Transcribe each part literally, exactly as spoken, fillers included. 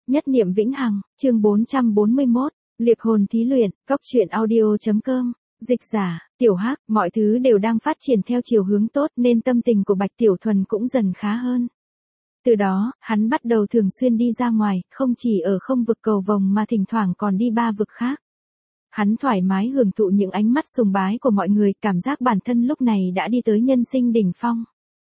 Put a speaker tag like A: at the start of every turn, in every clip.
A: Nhất niệm vĩnh hằng, chương bốn trăm bốn mươi mốt, liệp hồn thí luyện, cốc truyện audio.com, dịch giả, Tiểu Hắc, mọi thứ đều đang phát triển theo chiều hướng tốt nên tâm tình của Bạch Tiểu Thuần cũng dần khá hơn. Từ đó, hắn bắt đầu thường xuyên đi ra ngoài, không chỉ ở không vực cầu vồng mà thỉnh thoảng còn đi ba vực khác. Hắn thoải mái hưởng thụ những ánh mắt sùng bái của mọi người, cảm giác bản thân lúc này đã đi tới nhân sinh đỉnh phong.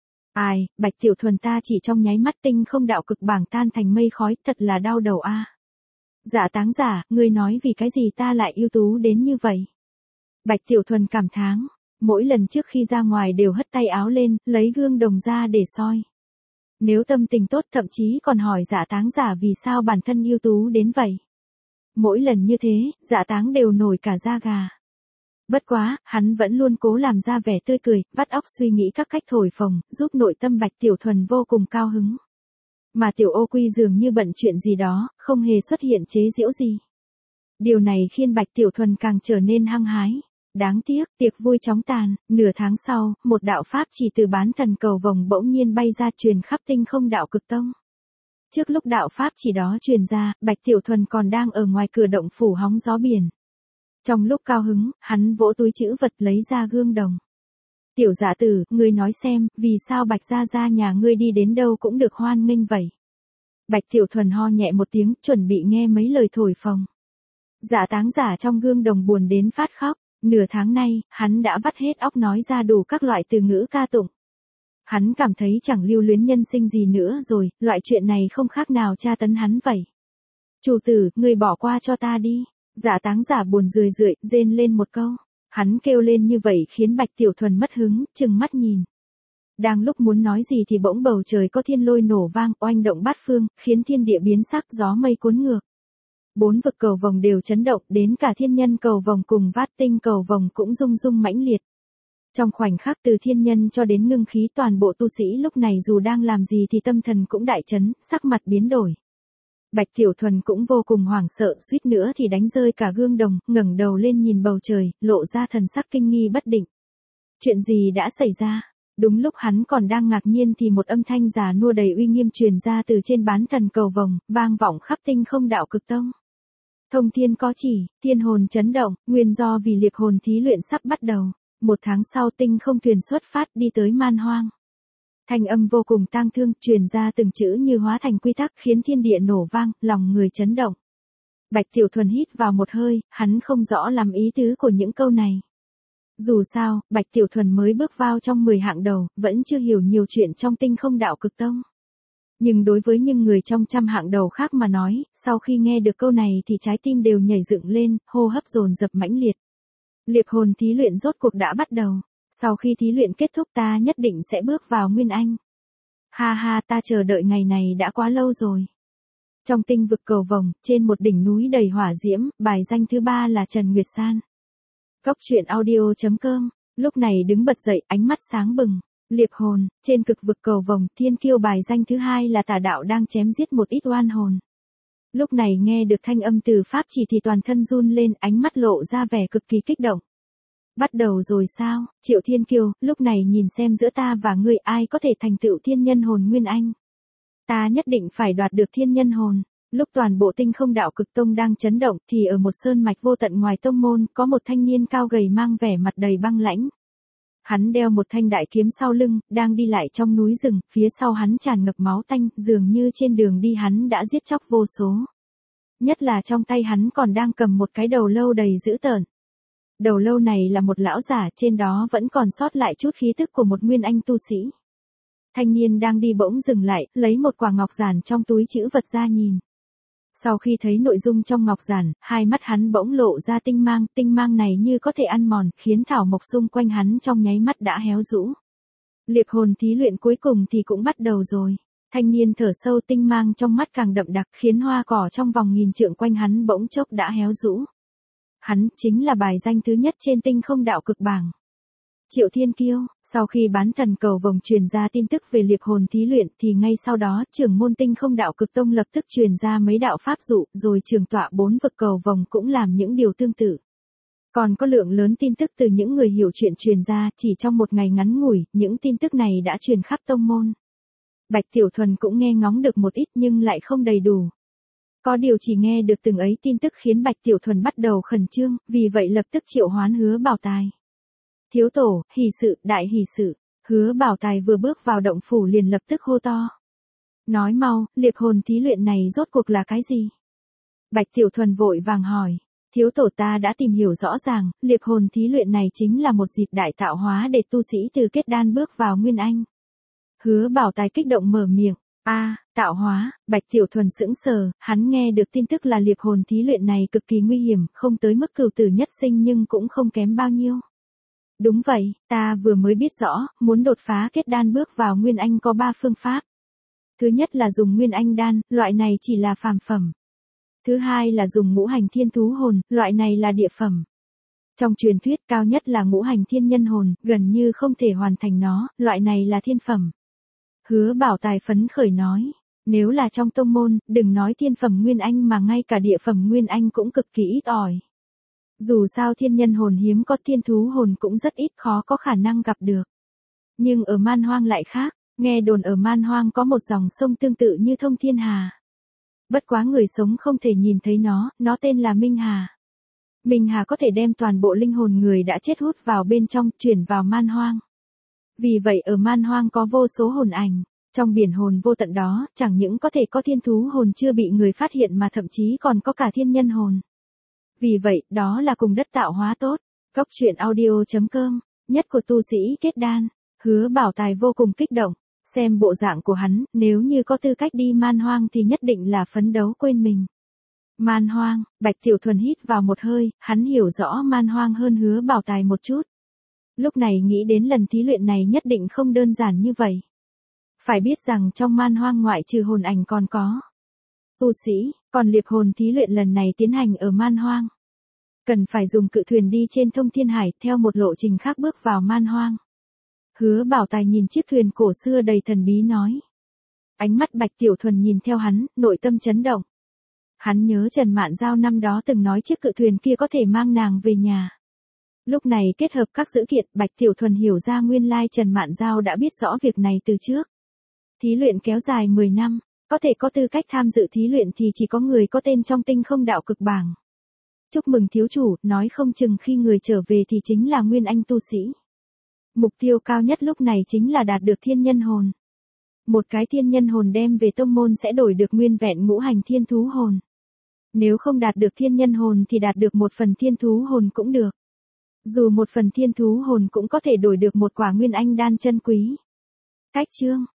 A: Ai, Bạch Tiểu Thuần ta chỉ trong nháy mắt tinh không đạo cực bảng tan thành mây khói, thật là đau đầu a. À. Dạ táng giả, ngươi nói vì cái gì ta lại ưu tú đến như vậy? Bạch Tiểu Thuần cảm thán, mỗi lần trước khi ra ngoài đều hất tay áo lên, lấy gương đồng ra để soi. Nếu tâm tình tốt thậm chí còn hỏi dạ táng giả vì sao bản thân ưu tú đến vậy. Mỗi lần như thế, dạ táng đều nổi cả da gà. Bất quá, hắn vẫn luôn cố làm ra vẻ tươi cười, vắt óc suy nghĩ các cách thổi phồng, giúp nội tâm Bạch Tiểu Thuần vô cùng cao hứng. Mà Tiểu Ô Quy dường như bận chuyện gì đó, không hề xuất hiện chế giễu gì. Điều này khiến Bạch Tiểu Thuần càng trở nên hăng hái. Đáng tiếc, tiệc vui chóng tàn, nửa tháng sau, một đạo pháp chỉ từ bán thần cầu vồng bỗng nhiên bay ra truyền khắp tinh không đạo cực tông. Trước lúc đạo pháp chỉ đó truyền ra, Bạch Tiểu Thuần còn đang ở ngoài cửa động phủ hóng gió biển. Trong lúc cao hứng, hắn vỗ túi trữ vật lấy ra gương đồng. Tiểu giả tử, ngươi nói xem, vì sao Bạch gia gia nhà ngươi đi đến đâu cũng được hoan nghênh vậy? Bạch Tiểu Thuần ho nhẹ một tiếng, chuẩn bị nghe mấy lời thổi phồng. Dạ táng giả trong gương đồng buồn đến phát khóc, nửa tháng nay, hắn đã vắt hết óc nói ra đủ các loại từ ngữ ca tụng. Hắn cảm thấy chẳng lưu luyến nhân sinh gì nữa rồi, loại chuyện này không khác nào tra tấn hắn vậy. Chủ tử, ngươi bỏ qua cho ta đi. Dạ táng giả buồn rười rượi, rên lên một câu. Hắn kêu lên như vậy khiến Bạch Tiểu Thuần mất hứng, chừng mắt nhìn. Đang lúc muốn nói gì thì bỗng bầu trời có thiên lôi nổ vang, oanh động bát phương, khiến thiên địa biến sắc, gió mây cuốn ngược. Bốn vực cầu vồng đều chấn động, đến cả thiên nhân cầu vồng cùng vát tinh cầu vồng cũng rung rung mãnh liệt. Trong khoảnh khắc từ thiên nhân cho đến ngưng khí, toàn bộ tu sĩ lúc này dù đang làm gì thì tâm thần cũng đại chấn, sắc mặt biến đổi. Bạch Tiểu Thuần cũng vô cùng hoảng sợ, suýt nữa thì đánh rơi cả gương đồng, ngẩng đầu lên nhìn bầu trời, lộ ra thần sắc kinh nghi bất định. Chuyện gì đã xảy ra? Đúng lúc hắn còn đang ngạc nhiên thì một âm thanh già nua đầy uy nghiêm truyền ra từ trên bán thần cầu vồng, vang vọng khắp tinh không đạo cực tông. Thông thiên có chỉ, thiên hồn chấn động, nguyên do vì liệp hồn thí luyện sắp bắt đầu. Một tháng sau tinh không thuyền xuất phát đi tới man hoang. Thanh âm vô cùng tang thương truyền ra từng chữ như hóa thành quy tắc khiến thiên địa nổ vang, lòng người chấn động. Bạch Tiểu Thuần hít vào một hơi, hắn không rõ lắm ý tứ của những câu này. Dù sao, Bạch Tiểu Thuần mới bước vào trong mười hạng đầu, vẫn chưa hiểu nhiều chuyện trong tinh không đạo cực tông. Nhưng đối với những người trong trăm hạng đầu khác mà nói, sau khi nghe được câu này thì trái tim đều nhảy dựng lên, hô hấp dồn dập mãnh liệt. Liệp hồn thí luyện rốt cuộc đã bắt đầu. Sau khi thí luyện kết thúc ta nhất định sẽ bước vào Nguyên Anh. Ha ha, ta chờ đợi ngày này đã quá lâu rồi. Trong tinh vực cầu vồng, trên một đỉnh núi đầy hỏa diễm, bài danh thứ ba là Trần Nguyệt San. Cốc truyện audio.com, lúc này đứng bật dậy, ánh mắt sáng bừng. Liệp hồn, trên cực vực cầu vồng, thiên kiêu bài danh thứ hai là Tà Đạo đang chém giết một ít oan hồn. Lúc này nghe được thanh âm từ pháp chỉ thì toàn thân run lên, ánh mắt lộ ra vẻ cực kỳ kích động. Bắt đầu rồi sao, Triệu Thiên Kiêu, lúc này nhìn xem giữa ta và ngươi ai có thể thành tựu thiên nhân hồn Nguyên Anh. Ta nhất định phải đoạt được thiên nhân hồn. Lúc toàn bộ tinh không đạo cực tông đang chấn động thì ở một sơn mạch vô tận ngoài tông môn có một thanh niên cao gầy mang vẻ mặt đầy băng lãnh. Hắn đeo một thanh đại kiếm sau lưng, đang đi lại trong núi rừng, phía sau hắn tràn ngập máu tanh, dường như trên đường đi hắn đã giết chóc vô số. Nhất là trong tay hắn còn đang cầm một cái đầu lâu đầy dữ tợn. Đầu lâu này là một lão giả, trên đó vẫn còn sót lại chút khí tức của một nguyên anh tu sĩ. Thanh niên đang đi bỗng dừng lại, lấy một quả ngọc giản trong túi trữ vật ra nhìn. Sau khi thấy nội dung trong ngọc giản, hai mắt hắn bỗng lộ ra tinh mang, tinh mang này như có thể ăn mòn, khiến thảo mộc xung quanh hắn trong nháy mắt đã héo rũ. Liệp hồn thí luyện cuối cùng thì cũng bắt đầu rồi. Thanh niên thở sâu, tinh mang trong mắt càng đậm đặc, khiến hoa cỏ trong vòng nghìn trượng quanh hắn bỗng chốc đã héo rũ. Hắn chính là bài danh thứ nhất trên tinh không đạo cực bảng. Triệu Thiên Kiêu, sau khi bán thần cầu vồng truyền ra tin tức về liệp hồn thí luyện thì ngay sau đó trưởng môn tinh không đạo cực tông lập tức truyền ra mấy đạo pháp dụ, rồi trưởng tọa bốn vực cầu vồng cũng làm những điều tương tự. Còn có lượng lớn tin tức từ những người hiểu chuyện truyền ra, chỉ trong một ngày ngắn ngủi, những tin tức này đã truyền khắp tông môn. Bạch Tiểu Thuần cũng nghe ngóng được một ít nhưng lại không đầy đủ. Có điều chỉ nghe được từng ấy tin tức khiến Bạch Tiểu Thuần bắt đầu khẩn trương, vì vậy lập tức triệu hoán Hứa Bảo Tài. Thiếu tổ, hỷ sự, đại hỷ sự. Hứa Bảo Tài vừa bước vào động phủ liền lập tức hô to. Nói mau, liệp hồn thí luyện này rốt cuộc là cái gì? Bạch Tiểu Thuần vội vàng hỏi. Thiếu tổ, ta đã tìm hiểu rõ ràng, liệp hồn thí luyện này chính là một dịp đại tạo hóa để tu sĩ từ kết đan bước vào Nguyên Anh. Hứa Bảo Tài kích động mở miệng. A, à, tạo hóa. Bạch Tiểu Thuần sững sờ, hắn nghe được tin tức là liệp hồn thí luyện này cực kỳ nguy hiểm, không tới mức cửu tử nhất sinh nhưng cũng không kém bao nhiêu. Đúng vậy, ta vừa mới biết rõ, muốn đột phá kết đan bước vào Nguyên Anh có ba phương pháp. Thứ nhất là dùng Nguyên Anh đan, loại này chỉ là phàm phẩm. Thứ hai là dùng ngũ hành thiên thú hồn, loại này là địa phẩm. Trong truyền thuyết cao nhất là ngũ hành thiên nhân hồn, gần như không thể hoàn thành nó, loại này là thiên phẩm. Hứa Bảo Tài phấn khởi nói, nếu là trong tông môn, đừng nói thiên phẩm Nguyên Anh mà ngay cả địa phẩm Nguyên Anh cũng cực kỳ ít ỏi. Dù sao thiên nhân hồn hiếm có, thiên thú hồn cũng rất ít, khó có khả năng gặp được. Nhưng ở Man Hoang lại khác, nghe đồn ở Man Hoang có một dòng sông tương tự như Thông Thiên Hà. Bất quá người sống không thể nhìn thấy nó, nó tên là Minh Hà. Minh Hà có thể đem toàn bộ linh hồn người đã chết hút vào bên trong, chuyển vào Man Hoang. Vì vậy ở Man Hoang có vô số hồn ảnh, trong biển hồn vô tận đó, chẳng những có thể có thiên thú hồn chưa bị người phát hiện mà thậm chí còn có cả thiên nhân hồn. Vì vậy, đó là cùng đất tạo hóa tốt. Góc truyện audio chấm com, nhất của tu sĩ kết đan. Hứa Bảo Tài vô cùng kích động, xem bộ dạng của hắn, nếu như có tư cách đi Man Hoang thì nhất định là phấn đấu quên mình. Man Hoang, Bạch Tiểu Thuần hít vào một hơi, hắn hiểu rõ Man Hoang hơn Hứa Bảo Tài một chút. Lúc này nghĩ đến lần thí luyện này nhất định không đơn giản như vậy. Phải biết rằng trong Man Hoang ngoại trừ hồn ảnh còn có tu sĩ, còn liệp hồn thí luyện lần này tiến hành ở Man Hoang. Cần phải dùng cự thuyền đi trên Thông Thiên Hải theo một lộ trình khác bước vào Man Hoang. Hứa Bảo Tài nhìn chiếc thuyền cổ xưa đầy thần bí nói. Ánh mắt Bạch Tiểu Thuần nhìn theo hắn, nội tâm chấn động. Hắn nhớ Trần Mạn Giao năm đó từng nói chiếc cự thuyền kia có thể mang nàng về nhà. Lúc này kết hợp các dữ kiện, Bạch Tiểu Thuần hiểu ra nguyên lai Trần Mạn Giao đã biết rõ việc này từ trước. Thí luyện kéo dài mười năm, có thể có tư cách tham dự thí luyện thì chỉ có người có tên trong tinh không đạo cực bảng. Chúc mừng thiếu chủ, nói không chừng khi người trở về thì chính là Nguyên Anh tu sĩ. Mục tiêu cao nhất lúc này chính là đạt được thiên nhân hồn. Một cái thiên nhân hồn đem về tông môn sẽ đổi được nguyên vẹn ngũ hành thiên thú hồn. Nếu không đạt được thiên nhân hồn thì đạt được một phần thiên thú hồn cũng được. Dù một phần thiên thú hồn cũng có thể đổi được một quả Nguyên Anh đan chân quý. Cách chương